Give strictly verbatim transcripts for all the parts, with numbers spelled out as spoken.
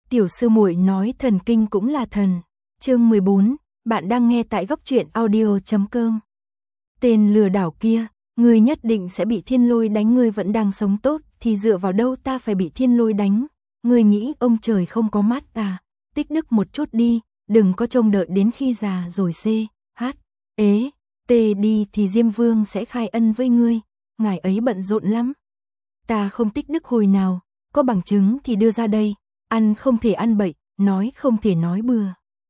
Tiểu sư muội nói thần kinh cũng là thần. Chương mười bốn, bạn đang nghe tại góc truyện audio chấm com. Tên lừa đảo kia, ngươi nhất định sẽ bị thiên lôi đánh, ngươi vẫn đang sống tốt, thì dựa vào đâu ta phải bị thiên lôi đánh? Ngươi nghĩ ông trời không có mắt à? Tích đức một chút đi, đừng có trông đợi đến khi già rồi c, h, ế, t đi thì Diêm Vương sẽ khai ân với ngươi, ngài ấy bận rộn lắm. Ta không tích đức hồi nào, có bằng chứng thì đưa ra đây, ăn không thể ăn bậy, nói không thể nói bừa.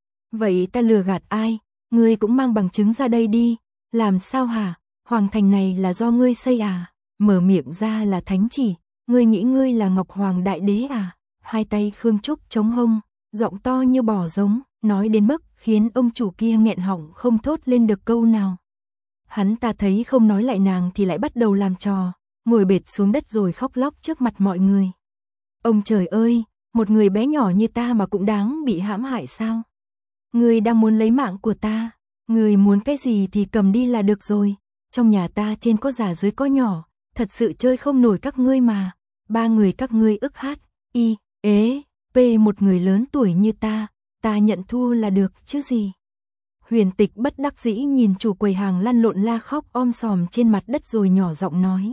Vậy ta lừa gạt ai? Ngươi cũng mang bằng chứng ra đây đi. Làm sao hả? Hoàng thành này là do ngươi xây à? Mở miệng ra là thánh chỉ, ngươi nghĩ ngươi là Ngọc Hoàng Đại Đế à? Hai tay Khương Trúc chống hông, giọng to như bò giống, nói đến mức khiến ông chủ kia nghẹn họng không thốt lên được câu nào. Hắn ta thấy không nói lại nàng thì lại bắt đầu làm trò, ngồi bệt xuống đất rồi khóc lóc trước mặt mọi người. Ông trời ơi, một người bé nhỏ như ta mà cũng đáng bị hãm hại sao? Ngươi đang muốn lấy mạng của ta, ngươi muốn cái gì thì cầm đi là được rồi. Trong nhà ta trên có già dưới có nhỏ, thật sự chơi không nổi các ngươi mà. Ba người các ngươi ức hát, y, ế, p một người lớn tuổi như ta, ta nhận thua là được chứ gì. Huyền Tịch bất đắc dĩ nhìn chủ quầy hàng lăn lộn la khóc om sòm trên mặt đất rồi nhỏ giọng nói.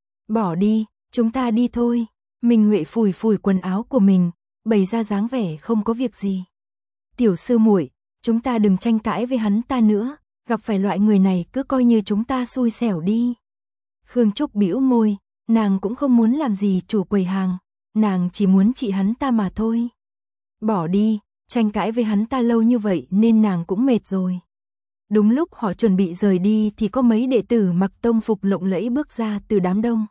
Bỏ đi, chúng ta đi thôi. Minh Huệ phủi phủi quần áo của mình, bày ra dáng vẻ không có việc gì. Tiểu sư muội, chúng ta đừng tranh cãi với hắn ta nữa, gặp phải loại người này cứ coi như chúng ta xui xẻo đi. Khương Trúc bĩu môi, nàng cũng không muốn làm gì chủ quầy hàng, nàng chỉ muốn trị hắn ta mà thôi. Bỏ đi, tranh cãi với hắn ta lâu như vậy nên nàng cũng mệt rồi. Đúng lúc họ chuẩn bị rời đi thì có mấy đệ tử mặc tông phục lộng lẫy bước ra từ đám đông.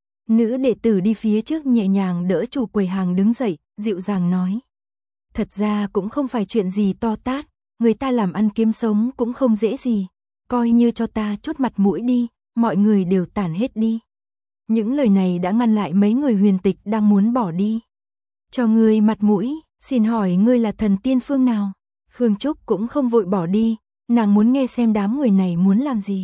Nữ đệ tử đi phía trước nhẹ nhàng đỡ chủ quầy hàng đứng dậy, dịu dàng nói. Thật ra cũng không phải chuyện gì to tát, người ta làm ăn kiếm sống cũng không dễ gì. Coi như cho ta chút mặt mũi đi, mọi người đều tản hết đi. Những lời này đã ngăn lại mấy người Huyền Tịch đang muốn bỏ đi. Cho ngươi mặt mũi, xin hỏi ngươi là thần tiên phương nào? Khương Trúc cũng không vội bỏ đi, nàng muốn nghe xem đám người này muốn làm gì.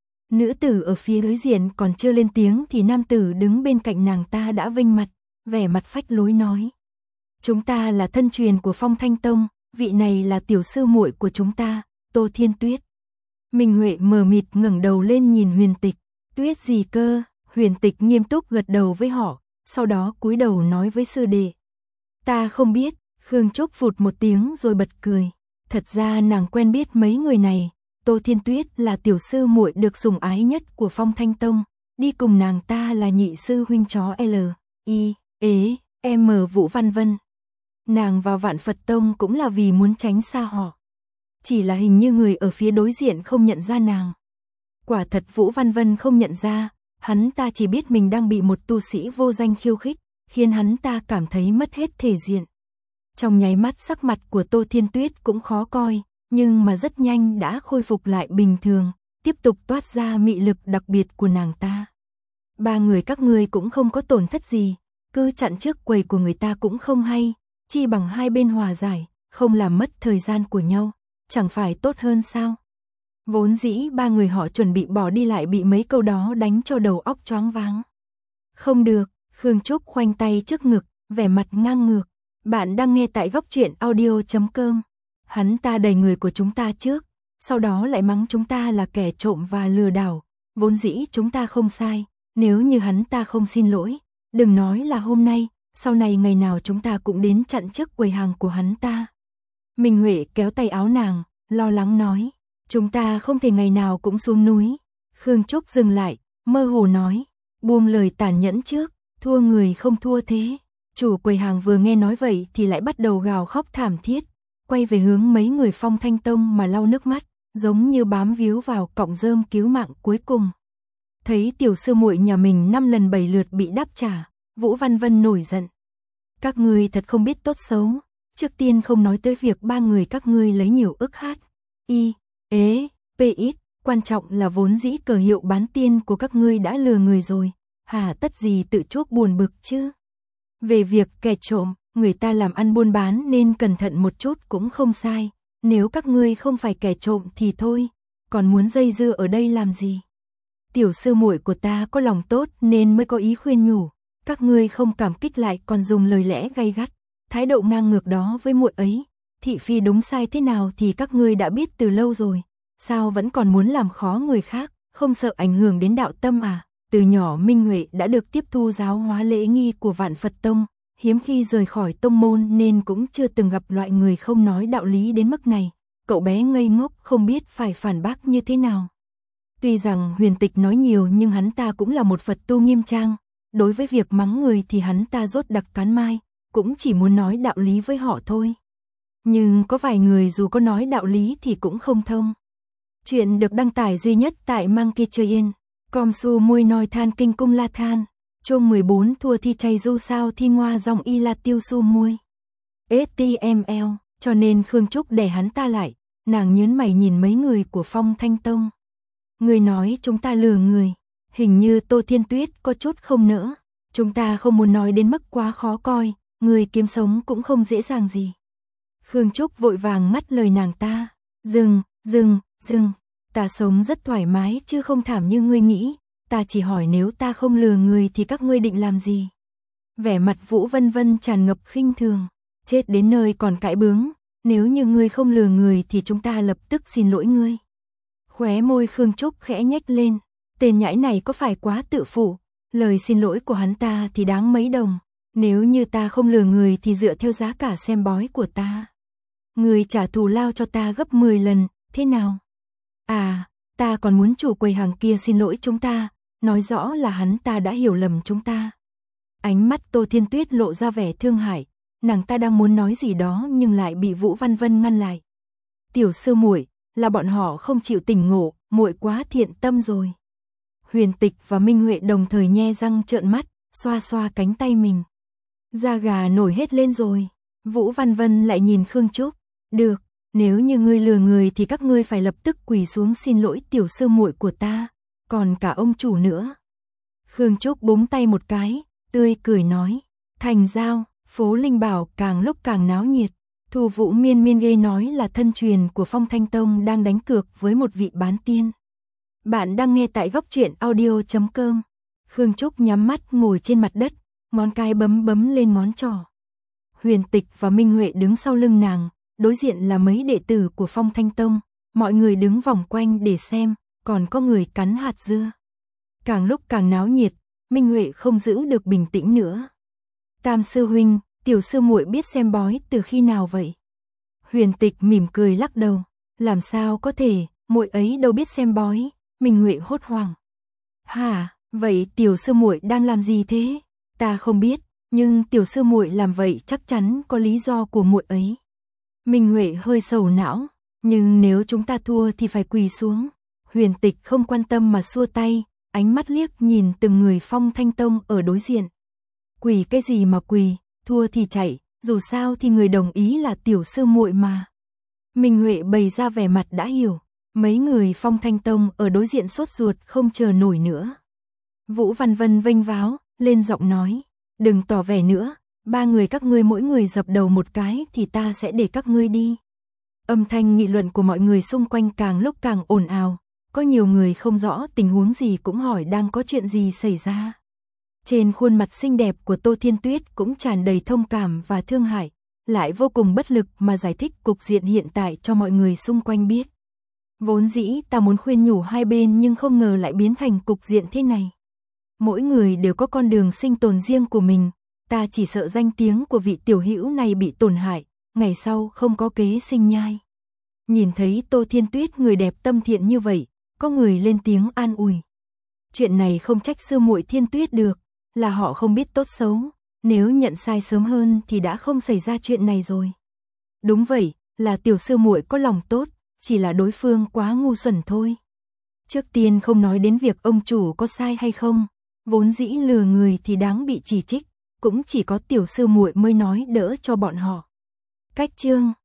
Nữ tử ở phía đối diện còn chưa lên tiếng thì nam tử đứng bên cạnh nàng ta đã vênh mặt, vẻ mặt phách lối nói. Chúng ta là thân truyền của Phong Thanh Tông, vị này là tiểu sư muội của chúng ta, Tô Thiên Tuyết. Minh Huệ mờ mịt ngẩng đầu lên nhìn Huyền Tịch, Tuyết gì cơ? Huyền Tịch nghiêm túc gật đầu với họ, sau đó cúi đầu nói với sư đệ. Ta không biết, Khương Trúc phụt một tiếng rồi bật cười. Thật ra nàng quen biết mấy người này, Tô Thiên Tuyết là tiểu sư muội được sủng ái nhất của Phong Thanh Tông, đi cùng nàng ta là nhị sư huynh chó L, I, ế, M Vũ Văn Vân. Nàng vào Vạn Phật Tông cũng là vì muốn tránh xa họ. Chỉ là hình như người ở phía đối diện không nhận ra nàng. Quả thật Vũ Văn Vân không nhận ra, hắn ta chỉ biết mình đang bị một tu sĩ vô danh khiêu khích, khiến hắn ta cảm thấy mất hết thể diện. Trong nháy mắt sắc mặt của Tô Thiên Tuyết cũng khó coi, nhưng mà rất nhanh đã khôi phục lại bình thường, tiếp tục toát ra mị lực đặc biệt của nàng ta. Ba người các ngươi cũng không có tổn thất gì, cứ chặn trước quầy của người ta cũng không hay, chi bằng hai bên hòa giải, không làm mất thời gian của nhau, chẳng phải tốt hơn sao? Vốn dĩ ba người họ chuẩn bị bỏ đi lại bị mấy câu đó đánh cho đầu óc choáng váng. Không được, Khương Trúc khoanh tay trước ngực, vẻ mặt ngang ngược. Bạn đang nghe tại góc truyện audio chấm com. Hắn ta đẩy người của chúng ta trước, sau đó lại mắng chúng ta là kẻ trộm và lừa đảo. Vốn dĩ chúng ta không sai, nếu như hắn ta không xin lỗi, đừng nói là hôm nay, sau này ngày nào chúng ta cũng đến chặn trước quầy hàng của hắn ta. Minh Huệ kéo tay áo nàng, lo lắng nói, chúng ta không thể ngày nào cũng xuống núi. Khương Trúc dừng lại, mơ hồ nói, buông lời tàn nhẫn trước, thua người không thua thế. Chủ quầy hàng vừa nghe nói vậy thì lại bắt đầu gào khóc thảm thiết, quay về hướng mấy người Phong Thanh Tông mà lau nước mắt, giống như bám víu vào cọng rơm cứu mạng cuối cùng. Thấy tiểu sư muội nhà mình năm lần bảy lượt bị đáp trả, Vũ Văn Vân nổi giận. Các ngươi thật không biết tốt xấu, trước tiên không nói tới việc ba người các ngươi lấy nhiều ức hát, y, ế, p ít, quan trọng là vốn dĩ cờ hiệu bán tiên của các ngươi đã lừa người rồi, hà tất gì tự chuốc buồn bực chứ. Về việc kẻ trộm, người ta làm ăn buôn bán nên cẩn thận một chút cũng không sai, nếu các ngươi không phải kẻ trộm thì thôi, còn muốn dây dưa ở đây làm gì? Tiểu sư muội của ta có lòng tốt nên mới có ý khuyên nhủ, các ngươi không cảm kích lại còn dùng lời lẽ gay gắt, thái độ ngang ngược đó với muội ấy, thị phi đúng sai thế nào thì các ngươi đã biết từ lâu rồi, sao vẫn còn muốn làm khó người khác, không sợ ảnh hưởng đến đạo tâm à? Từ nhỏ Minh Huệ đã được tiếp thu giáo hóa lễ nghi của Vạn Phật Tông, hiếm khi rời khỏi tông môn nên cũng chưa từng gặp loại người không nói đạo lý đến mức này. Cậu bé ngây ngốc không biết phải phản bác như thế nào. Tuy rằng Huyền Tịch nói nhiều nhưng hắn ta cũng là một Phật tu nghiêm trang, đối với việc mắng người thì hắn ta rốt đặc cán mai, cũng chỉ muốn nói đạo lý với họ thôi. Nhưng có vài người dù có nói đạo lý thì cũng không thông. Chuyện được đăng tải duy nhất tại Monkey Train. Com su mui nói than kinh cung la than. Chương mười bốn thua thi chay du sao thi ngoa dòng y la tiêu su mui. ét tê em lờ, cho nên Khương Trúc để hắn ta lại, nàng nhớn mày nhìn mấy người của Phong Thanh Tông. Người nói chúng ta lừa người, hình như Tô Thiên Tuyết có chút không nỡ. Chúng ta không muốn nói đến mức quá khó coi, người kiếm sống cũng không dễ dàng gì. Khương Trúc vội vàng ngắt lời nàng ta. Dừng, dừng, dừng, ta sống rất thoải mái chứ không thảm như ngươi nghĩ. Ta chỉ hỏi nếu ta không lừa người thì các ngươi định làm gì? Vẻ mặt Vũ Vân Vân tràn ngập khinh thường. Chết đến nơi còn cãi bướng, nếu như ngươi không lừa người thì chúng ta lập tức xin lỗi ngươi. Khóe môi Khương Trúc khẽ nhếch lên, tên nhãi này có phải quá tự phụ, lời xin lỗi của hắn ta thì đáng mấy đồng, nếu như ta không lừa người thì dựa theo giá cả xem bói của ta. Người trả thù lao cho ta gấp mười lần, thế nào? À, ta còn muốn chủ quầy hàng kia xin lỗi chúng ta, nói rõ là hắn ta đã hiểu lầm chúng ta. Ánh mắt Tô Thiên Tuyết lộ ra vẻ thương hại, nàng ta đang muốn nói gì đó nhưng lại bị Vũ Văn Vân ngăn lại. Tiểu sư muội, là bọn họ không chịu tỉnh ngộ, muội quá thiện tâm rồi. Huyền Tịch và Minh Huệ đồng thời nhe răng trợn mắt, xoa xoa cánh tay mình. Da gà nổi hết lên rồi. Vũ Văn Vân lại nhìn Khương Trúc. Được, nếu như ngươi lừa người thì các ngươi phải lập tức quỳ xuống xin lỗi tiểu sư muội của ta, còn cả ông chủ nữa. Khương Trúc búng tay một cái, tươi cười nói. Thành giao, phố Linh Bảo càng lúc càng náo nhiệt. Thu Vũ Miên Miên ghê nói là thân truyền của Phong Thanh Tông đang đánh cược với một vị bán tiên. Bạn đang nghe tại góc truyện audio chấm com. Khương Trúc nhắm mắt ngồi trên mặt đất, ngón cái bấm bấm lên ngón trỏ. Huyền Tịch và Minh Huệ đứng sau lưng nàng, đối diện là mấy đệ tử của Phong Thanh Tông, mọi người đứng vòng quanh để xem, còn có người cắn hạt dưa. Càng lúc càng náo nhiệt, Minh Huệ không giữ được bình tĩnh nữa. Tam sư huynh, tiểu sư muội biết xem bói từ khi nào vậy? Huyền Tịch mỉm cười lắc đầu, làm sao có thể, muội ấy đâu biết xem bói. Minh Huệ hốt hoảng. Hả, vậy tiểu sư muội đang làm gì thế? Ta không biết, nhưng tiểu sư muội làm vậy chắc chắn có lý do của muội ấy. Minh Huệ hơi sầu não, nhưng nếu chúng ta thua thì phải quỳ xuống. Huyền Tịch không quan tâm mà xua tay, ánh mắt liếc nhìn từng người Phong Thanh Tông ở đối diện. Quỳ cái gì mà quỳ, thua thì chạy, dù sao thì người đồng ý là tiểu sư muội mà. Minh Huệ bày ra vẻ mặt đã hiểu, mấy người Phong Thanh Tông ở đối diện sốt ruột không chờ nổi nữa. Vũ Văn Vân vênh váo, lên giọng nói, đừng tỏ vẻ nữa, ba người các ngươi mỗi người dập đầu một cái thì ta sẽ để các ngươi đi. Âm thanh nghị luận của mọi người xung quanh càng lúc càng ồn ào, có nhiều người không rõ tình huống gì cũng hỏi đang có chuyện gì xảy ra. Trên khuôn mặt xinh đẹp của Tô Thiên Tuyết cũng tràn đầy thông cảm và thương hại, lại vô cùng bất lực mà giải thích cục diện hiện tại cho mọi người xung quanh biết. Vốn dĩ ta muốn khuyên nhủ hai bên nhưng không ngờ lại biến thành cục diện thế này. Mỗi người đều có con đường sinh tồn riêng của mình, ta chỉ sợ danh tiếng của vị tiểu hữu này bị tổn hại, ngày sau không có kế sinh nhai. Nhìn thấy Tô Thiên Tuyết người đẹp tâm thiện như vậy, có người lên tiếng an ủi. Chuyện này không trách sư muội Thiên Tuyết được, là họ không biết tốt xấu, nếu nhận sai sớm hơn thì đã không xảy ra chuyện này rồi. Đúng vậy, là tiểu sư muội có lòng tốt, chỉ là đối phương quá ngu xuẩn thôi. Trước tiên không nói đến việc ông chủ có sai hay không, vốn dĩ lừa người thì đáng bị chỉ trích, cũng chỉ có tiểu sư muội mới nói đỡ cho bọn họ. Cách chương